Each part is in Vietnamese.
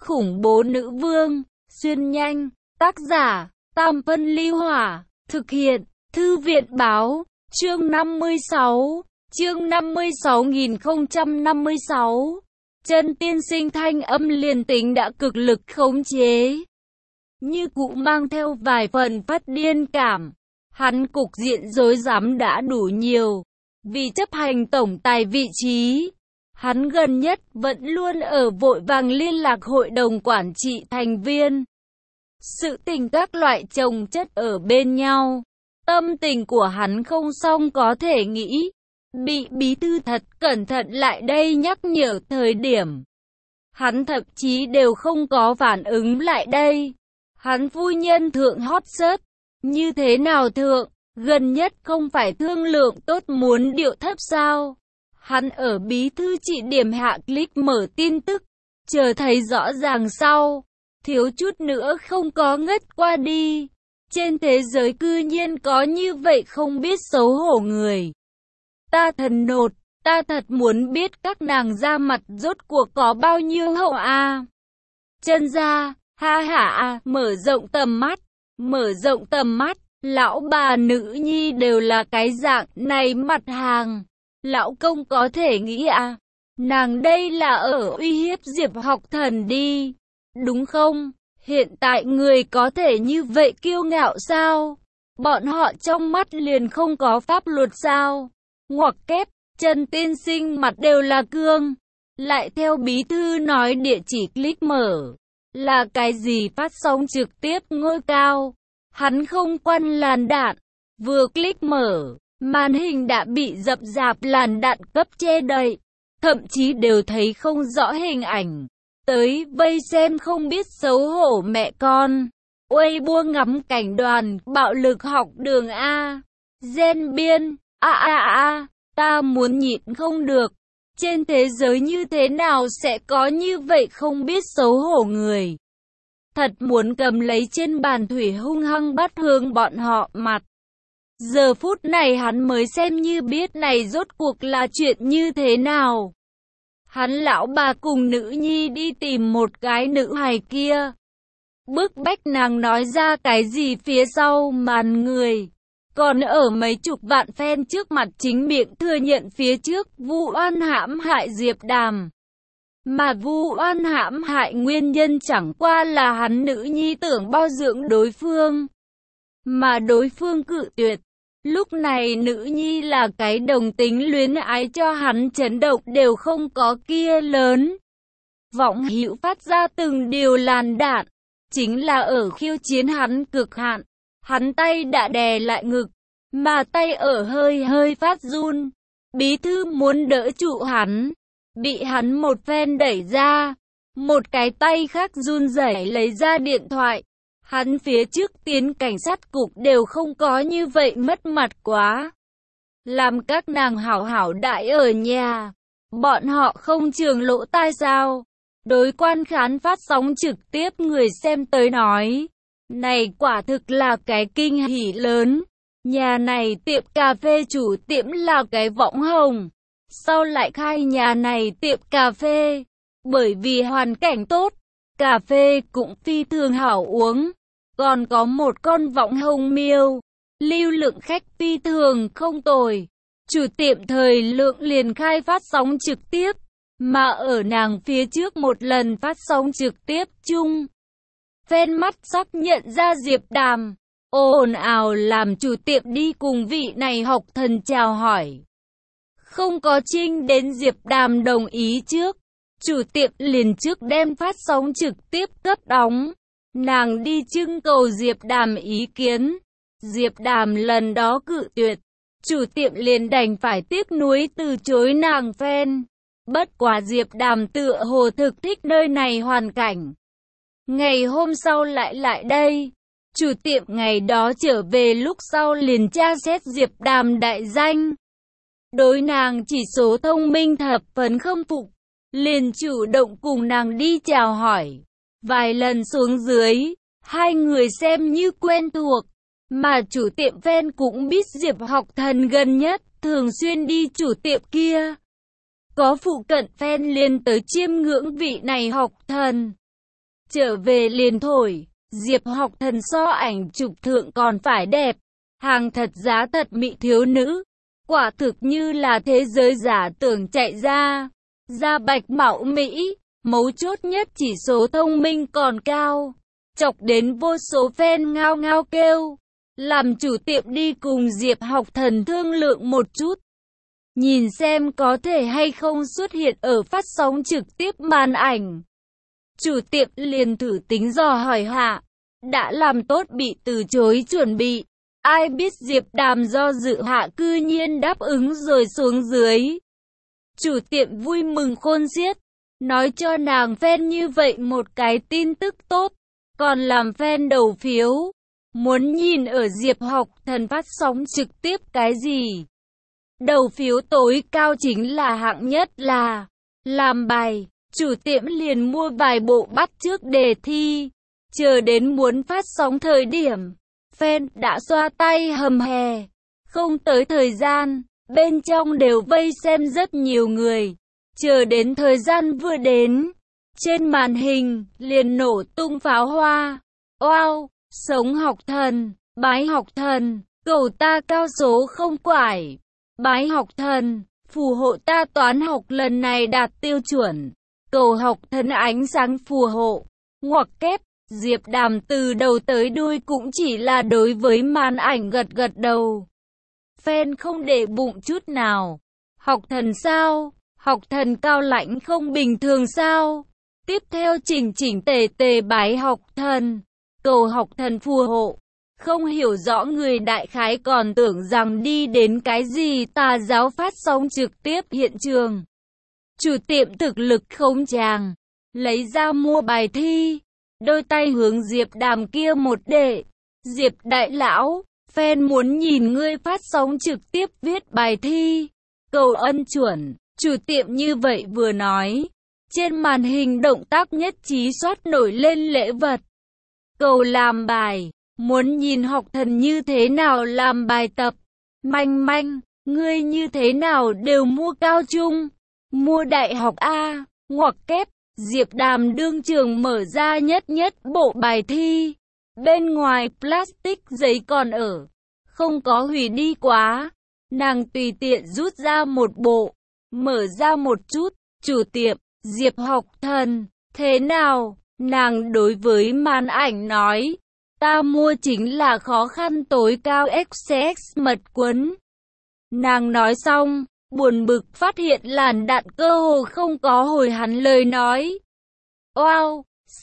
khủng bố nữ vương, xuyên nhanh, tác giả, Tam Phân Ly Hỏa, thực hiện, Thư viện Báo, chương 56, chương 56.056, Chân tiên sinh thanh âm liền tính đã cực lực khống chế. Như cụ mang theo vài phần phát điên cảm, hắn cục diện rối rắm đã đủ nhiều, vì chấp hành tổng tài vị trí. Hắn gần nhất vẫn luôn ở vội vàng liên lạc hội đồng quản trị thành viên. Sự tình các loại chồng chất ở bên nhau. Tâm tình của hắn không xong có thể nghĩ. Bị bí thư thật cẩn thận lại đây nhắc nhở thời điểm. Hắn thậm chí đều không có phản ứng lại đây. Hắn phu nhân thượng hot search. Như thế nào thượng? Gần nhất không phải thương lượng tốt muốn điệu thấp sao? Hắn ở bí thư chỉ điểm hạ click mở tin tức, chờ thấy rõ ràng sau, thiếu chút nữa không có ngất qua đi. Trên thế giới cư nhiên có như vậy không biết xấu hổ người. Ta thần nột, ta thật muốn biết các nàng ra mặt rốt cuộc có bao nhiêu hậu a. Chân ra, ha hả, mở rộng tầm mắt, lão bà nữ nhi đều là cái dạng này mặt hàng. Lão công có thể nghĩ à, nàng đây là ở uy hiếp Diệp Học Thần đi, đúng không? Hiện tại người có thể như vậy kiêu ngạo sao? Bọn họ trong mắt liền không có pháp luật sao? Ngoặc kép, Trần tiên sinh mặt đều là cương. Lại theo bí thư nói địa chỉ click mở, là cái gì phát sóng trực tiếp ngôi cao. Hắn không quăng làn đạn, vừa click mở. Màn hình đã bị dập dạp làn đạn cấp che đậy, thậm chí đều thấy không rõ hình ảnh. Tới vây xem không biết xấu hổ mẹ con. Weibo ngắm cảnh đoàn bạo lực học đường A. Gen biên, ta muốn nhịn không được. Trên thế giới như thế nào sẽ có như vậy không biết xấu hổ người. Thật muốn cầm lấy trên bàn thủy hung hăng bắt hướng bọn họ mặt. Giờ phút này hắn mới xem như biết này rốt cuộc là chuyện như thế nào. Hắn lão bà cùng nữ nhi đi tìm một cái nữ hài kia. Bức bách nàng nói ra cái gì phía sau màn người. Còn ở mấy chục vạn fan trước mặt chính miệng thừa nhận phía trước vu oan hãm hại Diệp Đàm. Mà vu oan hãm hại nguyên nhân chẳng qua là hắn nữ nhi tưởng bao dưỡng đối phương. Mà đối phương cự tuyệt. Lúc này nữ nhi là cái đồng tính luyến ái cho hắn chấn động đều không có kia lớn. Vọng hữu phát ra từng điều làn đạn, chính là ở khiêu chiến hắn cực hạn. Hắn tay đã đè lại ngực, mà tay ở hơi phát run. Bí thư muốn đỡ trụ hắn, bị hắn một phen đẩy ra. Một cái tay khác run rẩy lấy ra điện thoại. Hắn phía trước tiến cảnh sát cục đều không có như vậy mất mặt quá. Làm các nàng hảo hảo đại ở nhà. Bọn họ không trường lỗ tai sao? Đối quan khán phát sóng trực tiếp người xem tới nói. Này quả thực là cái kinh hỉ lớn. Nhà này tiệm cà phê chủ tiệm là cái võng hồng. Sau lại khai nhà này tiệm cà phê. Bởi vì hoàn cảnh tốt, cà phê cũng phi thường hảo uống. Còn có một con võng hồng miêu, lưu lượng khách phi thường không tồi. Chủ tiệm thời lượng liền khai phát sóng trực tiếp, mà ở nàng phía trước một lần phát sóng trực tiếp chung. Fan mắt sắc nhận ra Diệp Đàm, ồn ào làm chủ tiệm đi cùng vị này học thần chào hỏi. Không có trinh đến Diệp Đàm đồng ý trước, chủ tiệm liền trước đem phát sóng trực tiếp cấp đóng. Nàng đi trưng cầu Diệp Đàm ý kiến. Diệp Đàm lần đó cự tuyệt. Chủ tiệm liền đành phải tiếc nuối từ chối nàng fan. Bất quá Diệp Đàm tựa hồ thực thích nơi này hoàn cảnh. Ngày hôm sau lại đây. Chủ tiệm ngày đó trở về lúc sau liền tra xét Diệp Đàm đại danh. Đối nàng chỉ số thông minh thập phần khâm phục. Liền chủ động cùng nàng đi chào hỏi. Vài lần xuống dưới, hai người xem như quen thuộc, mà chủ tiệm fan cũng biết Diệp Học Thần gần nhất, thường xuyên đi chủ tiệm kia. Có phụ cận fan liền tới chiêm ngưỡng vị này Học Thần. trở về liền thổi. Diệp Học Thần so ảnh chụp thượng còn phải đẹp, hàng thật giá thật mỹ thiếu nữ, quả thực như là thế giới giả tưởng chạy ra. Da bạch mạo Mỹ, mấu chốt nhất chỉ số thông minh còn cao, chọc đến vô số fan ngao ngao kêu. Làm chủ tiệm đi cùng Diệp Học Thần thương lượng một chút, nhìn xem có thể hay không xuất hiện ở phát sóng trực tiếp màn ảnh. Chủ tiệm liền thử tính dò hỏi hạ, đã làm tốt bị từ chối chuẩn bị. Ai biết Diệp Đàm do dự hạ cư nhiên đáp ứng rồi xuống dưới. Chủ tiệm vui mừng khôn xiết, nói cho nàng fan như vậy một cái tin tức tốt, còn làm fan đầu phiếu. Muốn nhìn ở Diệp Học Thần phát sóng trực tiếp cái gì? Đầu phiếu tối cao chính là hạng nhất là làm bài. Chủ tiệm liền mua vài bộ bắt chước đề thi. Chờ đến muốn phát sóng thời điểm, fan đã xoa tay hầm hè. Không tới thời gian, bên trong đều vây xem rất nhiều người. Chờ đến thời gian vừa đến, trên màn hình liền nổ tung pháo hoa. Wow! Sống Học Thần, bái Học Thần, cầu ta cao số không quải. Bái Học Thần, phù hộ ta toán học lần này đạt tiêu chuẩn. Cầu Học Thần ánh sáng phù hộ. Ngoặc kép, Diệp Đàm từ đầu tới đuôi cũng chỉ là đối với màn ảnh gật gật đầu. Fan không để bụng chút nào. Học Thần sao? Học Thần cao lãnh không bình thường sao? Tiếp theo chỉnh chỉnh tề tề bái Học Thần. Cầu Học Thần phù hộ. Không hiểu rõ người đại khái còn tưởng rằng đi đến cái gì tà giáo phát sóng trực tiếp hiện trường. Chủ tiệm thực lực không chàng, lấy ra mua bài thi, đôi tay hướng Diệp Đàm kia một đệ. Diệp đại lão, fan muốn nhìn ngươi phát sóng trực tiếp viết bài thi, cầu ân chuẩn. Chủ tiệm như vậy vừa nói, trên màn hình động tác nhất trí xoát nổi lên lễ vật. Cầu làm bài, muốn nhìn Học Thần như thế nào làm bài tập. Manh manh, ngươi như thế nào đều mua cao trung, mua đại học A, ngoặc kép. Diệp Đàm đương trường mở ra nhất bộ bài thi. Bên ngoài plastic giấy còn ở, không có hủy đi quá. Nàng tùy tiện rút ra một bộ, mở ra một chút. Chủ tiệm, Diệp Học Thần, thế nào? Nàng đối với màn ảnh nói, ta mua chính là khó khăn tối cao XCX mật quấn. Nàng nói xong, buồn bực phát hiện làn đạn cơ hồ không có hồi hắn lời nói. Wow,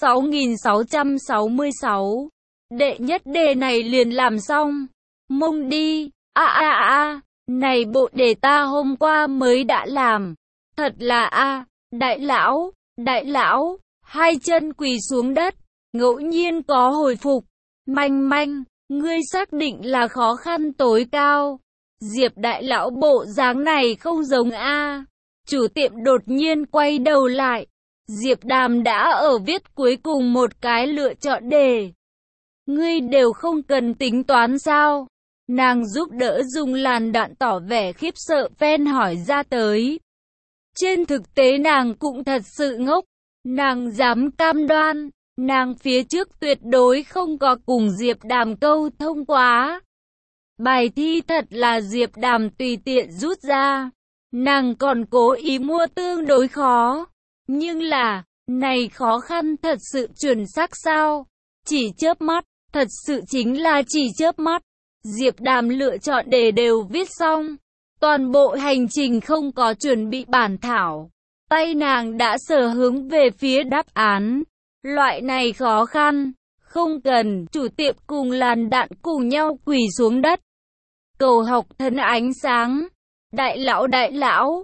6666. Đệ nhất đề này liền làm xong. Mông đi, này bộ đề ta hôm qua mới đã làm. Thật là đại lão. Hai chân quỳ xuống đất, ngẫu nhiên có hồi phục. Manh manh, ngươi xác định là khó khăn tối cao. Diệp đại lão bộ dáng này không giống A. Chủ tiệm đột nhiên quay đầu lại. Diệp Đàm đã ở viết cuối cùng một cái lựa chọn đề. Ngươi đều không cần tính toán sao? Nàng giúp đỡ dùng làn đạn tỏ vẻ khiếp sợ fan hỏi ra tới. Trên thực tế nàng cũng thật sự ngốc. Nàng dám cam đoan, nàng phía trước tuyệt đối không có cùng Diệp Đàm câu thông quá. Bài thi thật là Diệp Đàm tùy tiện rút ra. Nàng còn cố ý mua tương đối khó. Nhưng là, này khó khăn thật sự chuẩn xác sao? Chỉ chớp mắt, thật sự chính là chỉ chớp mắt. Diệp Đàm lựa chọn đề đều viết xong. Toàn bộ hành trình không có chuẩn bị bản thảo. Tay nàng đã sờ hướng về phía đáp án. Loại này khó khăn, không cần. Chủ tiệm cùng làn đạn cùng nhau quỳ xuống đất. Cầu Học Thần ánh sáng. Đại lão,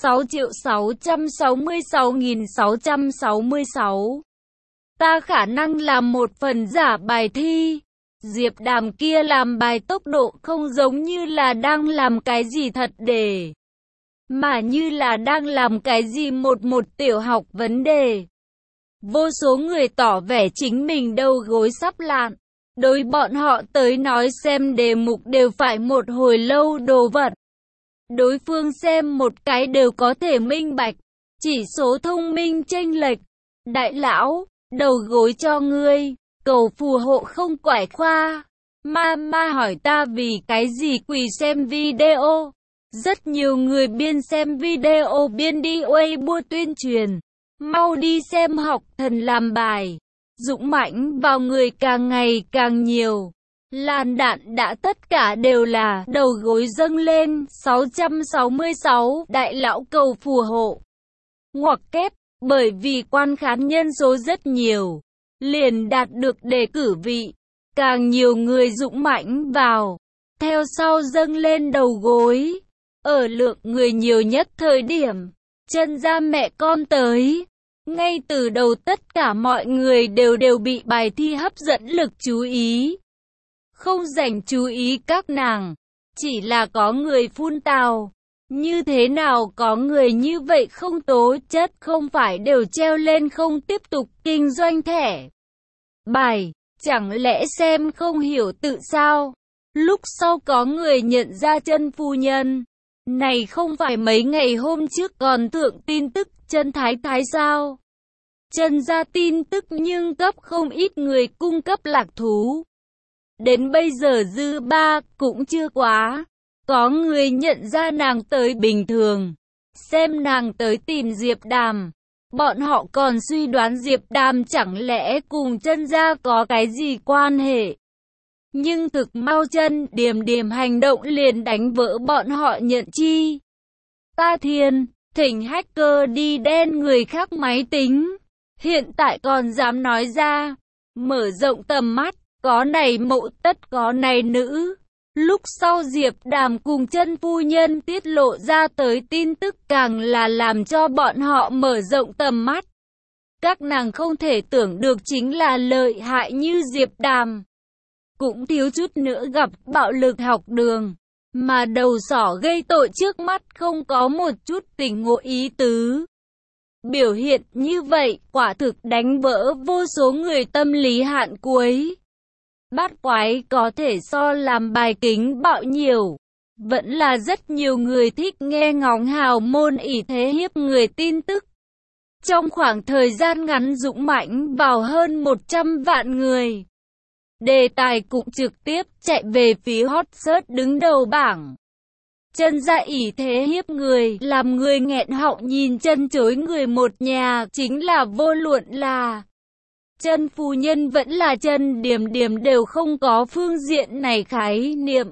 6.666.666. Ta khả năng làm một phần giả bài thi. Diệp Đàm kia làm bài tốc độ không giống như là đang làm cái gì thật đề, mà như là đang làm cái gì một tiểu học vấn đề. Vô số người tỏ vẻ chính mình đầu gối sắp lạn. Đối bọn họ tới nói xem đề mục đều phải một hồi lâu đồ vật. Đối phương xem một cái đều có thể minh bạch. Chỉ số thông minh chênh lệch. Đại lão, đầu gối cho ngươi, cầu phù hộ không quải khoa. Mama hỏi ta vì cái gì quỳ xem video. Rất nhiều người biên xem video biên đi Weibo tuyên truyền. Mau đi xem học thần làm bài. Dũng mãnh vào người càng ngày càng nhiều. Làn đạn đã tất cả đều là đầu gối dâng lên. 666 đại lão cầu phù hộ. Ngoặc kép, bởi vì quan khán nhân số rất nhiều, liền đạt được đề cử vị. Càng nhiều người dũng mãnh vào, theo sau dâng lên đầu gối. Ở lượng người nhiều nhất thời điểm, chân ra mẹ con tới. Ngay từ đầu tất cả mọi người đều bị bài thi hấp dẫn lực chú ý. Không dành chú ý các nàng, chỉ là có người phun tào. Như thế nào có người như vậy không tố chất không phải đều treo lên không tiếp tục kinh doanh thẻ bài, chẳng lẽ xem không hiểu tự sao? Lúc sau có người nhận ra chân phu nhân, này không phải mấy ngày hôm trước còn thượng tin tức chân thái thái sao? Chân ra tin tức nhưng cấp không ít người cung cấp lạc thú. Đến bây giờ dư ba cũng chưa quá. Có người nhận ra nàng tới bình thường, xem nàng tới tìm Diệp Đàm. Bọn họ còn suy đoán Diệp Đàm chẳng lẽ cùng chân ra có cái gì quan hệ. Nhưng thực mau chân Điềm Điềm hành động liền đánh vỡ bọn họ nhận chi. Ta thiên, thỉnh hacker đi đen người khác máy tính. Hiện tại còn dám nói ra, mở rộng tầm mắt, có này mẫu tất có này nữ. Lúc sau Diệp Đàm cùng chân phu nhân tiết lộ ra tới tin tức càng là làm cho bọn họ mở rộng tầm mắt. Các nàng không thể tưởng được chính là lợi hại như Diệp Đàm. Cũng thiếu chút nữa gặp bạo lực học đường, mà đầu sỏ gây tội trước mắt không có một chút tình ngộ ý tứ. Biểu hiện như vậy quả thực đánh vỡ vô số người tâm lý hạn cuối. Bát quái có thể so làm bài kính bạo nhiều. Vẫn là rất nhiều người thích nghe ngóng hào môn ỷ thế hiếp người tin tức. Trong khoảng thời gian ngắn dũng mãnh vào hơn 100 vạn người. Đề tài cũng trực tiếp chạy về phía hot search đứng đầu bảng. Chân ra ỷ thế hiếp người, làm người nghẹn họng nhìn chân chối người một nhà, chính là vô luận là chân phu nhân vẫn là chân Điềm Điềm đều không có phương diện này khái niệm.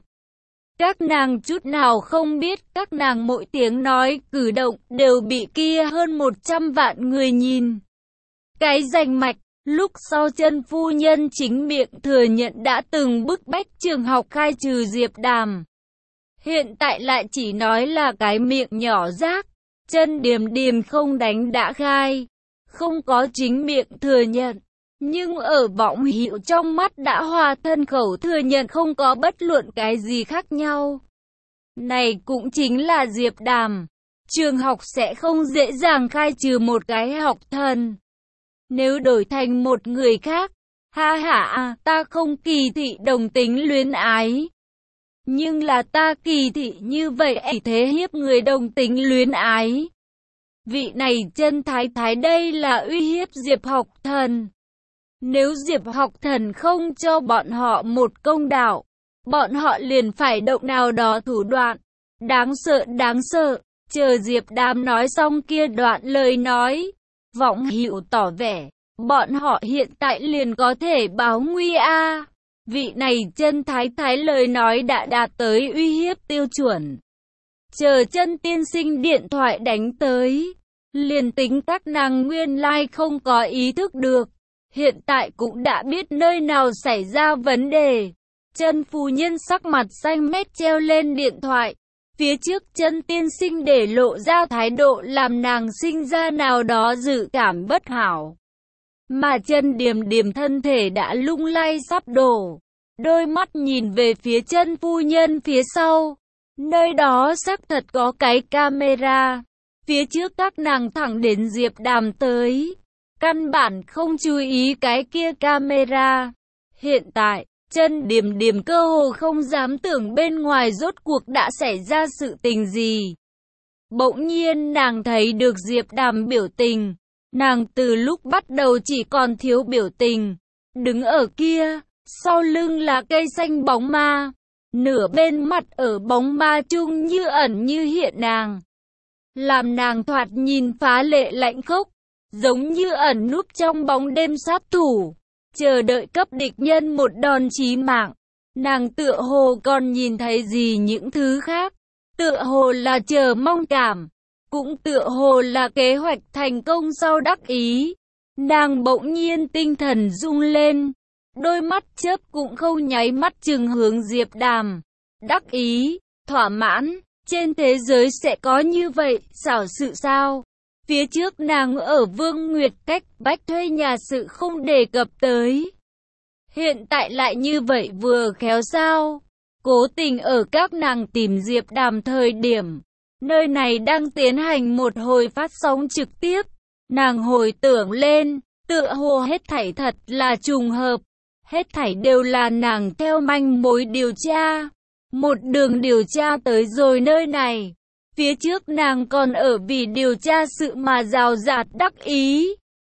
Các nàng chút nào không biết các nàng mỗi tiếng nói, cử động đều bị kia hơn 100 vạn người nhìn. Cái rành mạch, lúc sau chân phu nhân chính miệng thừa nhận đã từng bức bách trường học khai trừ Diệp Đàm. Hiện tại lại chỉ nói là cái miệng nhỏ rác, chân Điềm Điềm không đánh đã khai, không có chính miệng thừa nhận. Nhưng ở vọng hiệu trong mắt đã hòa thân khẩu thừa nhận không có bất luận cái gì khác nhau. Này cũng chính là Diệp Đàm. Trường học sẽ không dễ dàng khai trừ một cái học thần. Nếu đổi thành một người khác, ha ha, ta không kỳ thị đồng tính luyến ái. Nhưng là ta kỳ thị như vậy ỷ thế hiếp người đồng tính luyến ái. Vị này chân thái thái đây là uy hiếp Diệp học thần. Nếu Diệp học thần không cho bọn họ một công đạo, bọn họ liền phải động nào đó thủ đoạn. Đáng sợ đáng sợ. Chờ Diệp Đàm nói xong kia đoạn lời nói, vọng hiệu tỏ vẻ, bọn họ hiện tại liền có thể báo nguy a. Vị này chân thái thái lời nói đã đạt tới uy hiếp tiêu chuẩn. Chờ chân tiên sinh điện thoại đánh tới, liền tính các nàng nguyên lai không có ý thức được. Hiện tại cũng đã biết nơi nào xảy ra vấn đề. Chân phu nhân sắc mặt xanh mét treo lên điện thoại. Phía trước chân tiên sinh để lộ ra thái độ làm nàng sinh ra nào đó dự cảm bất hảo. Mà chân Điềm Điềm thân thể đã lung lay sắp đổ. Đôi mắt nhìn về phía chân phu nhân phía sau. Nơi đó xác thật có cái camera. Phía trước các nàng thẳng đến Diệp Đàm tới. Căn bản không chú ý cái kia camera. Hiện tại, chân Điềm Điềm cơ hồ không dám tưởng bên ngoài rốt cuộc đã xảy ra sự tình gì. Bỗng nhiên nàng thấy được Diệp Đàm biểu tình. Nàng từ lúc bắt đầu chỉ còn thiếu biểu tình, đứng ở kia, sau lưng là cây xanh bóng ma, nửa bên mặt ở bóng ma chung như ẩn như hiện nàng. Làm nàng thoạt nhìn phá lệ lạnh khốc, giống như ẩn núp trong bóng đêm sát thủ, chờ đợi cấp địch nhân một đòn chí mạng. Nàng tựa hồ còn nhìn thấy gì những thứ khác, tựa hồ là chờ mong cảm, cũng tựa hồ là kế hoạch thành công sau đắc ý. Nàng bỗng nhiên tinh thần rung lên, đôi mắt chớp cũng không nháy mắt chừng hướng Diệp Đàm. Đắc ý, thỏa mãn, trên thế giới sẽ có như vậy, xảo sự sao? Phía trước nàng ở Vương Nguyệt cách Bách thuê nhà sự không đề cập tới. Hiện tại lại như vậy vừa khéo sao? Cố tình ở các nàng tìm Diệp Đàm thời điểm, nơi này đang tiến hành một hồi phát sóng trực tiếp. Nàng hồi tưởng lên, tựa hồ hết thảy thật là trùng hợp. Hết thảy đều là nàng theo manh mối điều tra. Một đường điều tra tới rồi nơi này. Phía trước nàng còn ở vì điều tra sự mà rào rạt đắc ý.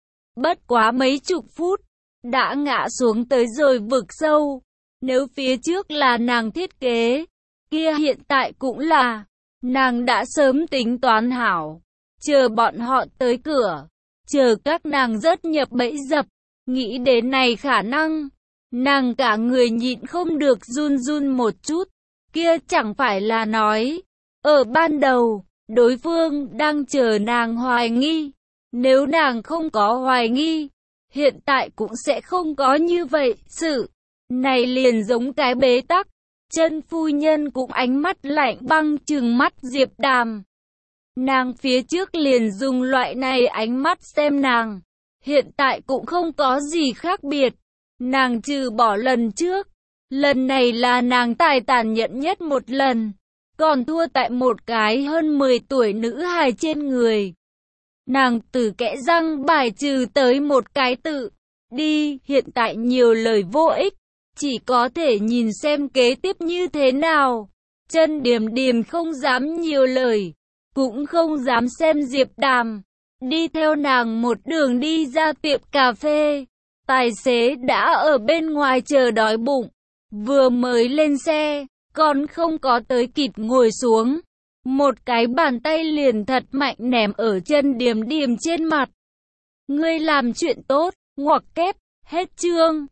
Bất quá mấy chục phút, đã ngã xuống tới rồi vực sâu. Nếu phía trước là nàng thiết kế, kia hiện tại cũng là, nàng đã sớm tính toán hảo. Chờ bọn họ tới cửa, chờ các nàng rớt nhập bẫy dập, nghĩ đến này khả năng. Nàng cả người nhịn không được run run một chút, kia chẳng phải là nói, ở ban đầu, đối phương đang chờ nàng hoài nghi, nếu nàng không có hoài nghi, hiện tại cũng sẽ không có như vậy, sự này liền giống cái bế tắc. Chân phu nhân cũng ánh mắt lạnh băng trừng mắt Diệp Đàm. Nàng phía trước liền dùng loại này ánh mắt xem nàng, hiện tại cũng không có gì khác biệt. Nàng trừ bỏ lần trước, lần này là nàng tài tàn nhẫn nhất một lần, còn thua tại một cái hơn 10 tuổi nữ hài trên người. Nàng từ kẽ răng bài trừ tới một cái tự, đi, hiện tại nhiều lời vô ích, chỉ có thể nhìn xem kế tiếp như thế nào. Chân Điềm Điềm không dám nhiều lời, cũng không dám xem Diệp Đàm, đi theo nàng một đường đi ra tiệm cà phê. Tài xế đã ở bên ngoài chờ đói bụng, vừa mới lên xe, còn không có tới kịp ngồi xuống. Một cái bàn tay liền thật mạnh ném ở Chân Điềm Điềm trên mặt. Ngươi làm chuyện tốt, ngoặc kép, hết chương.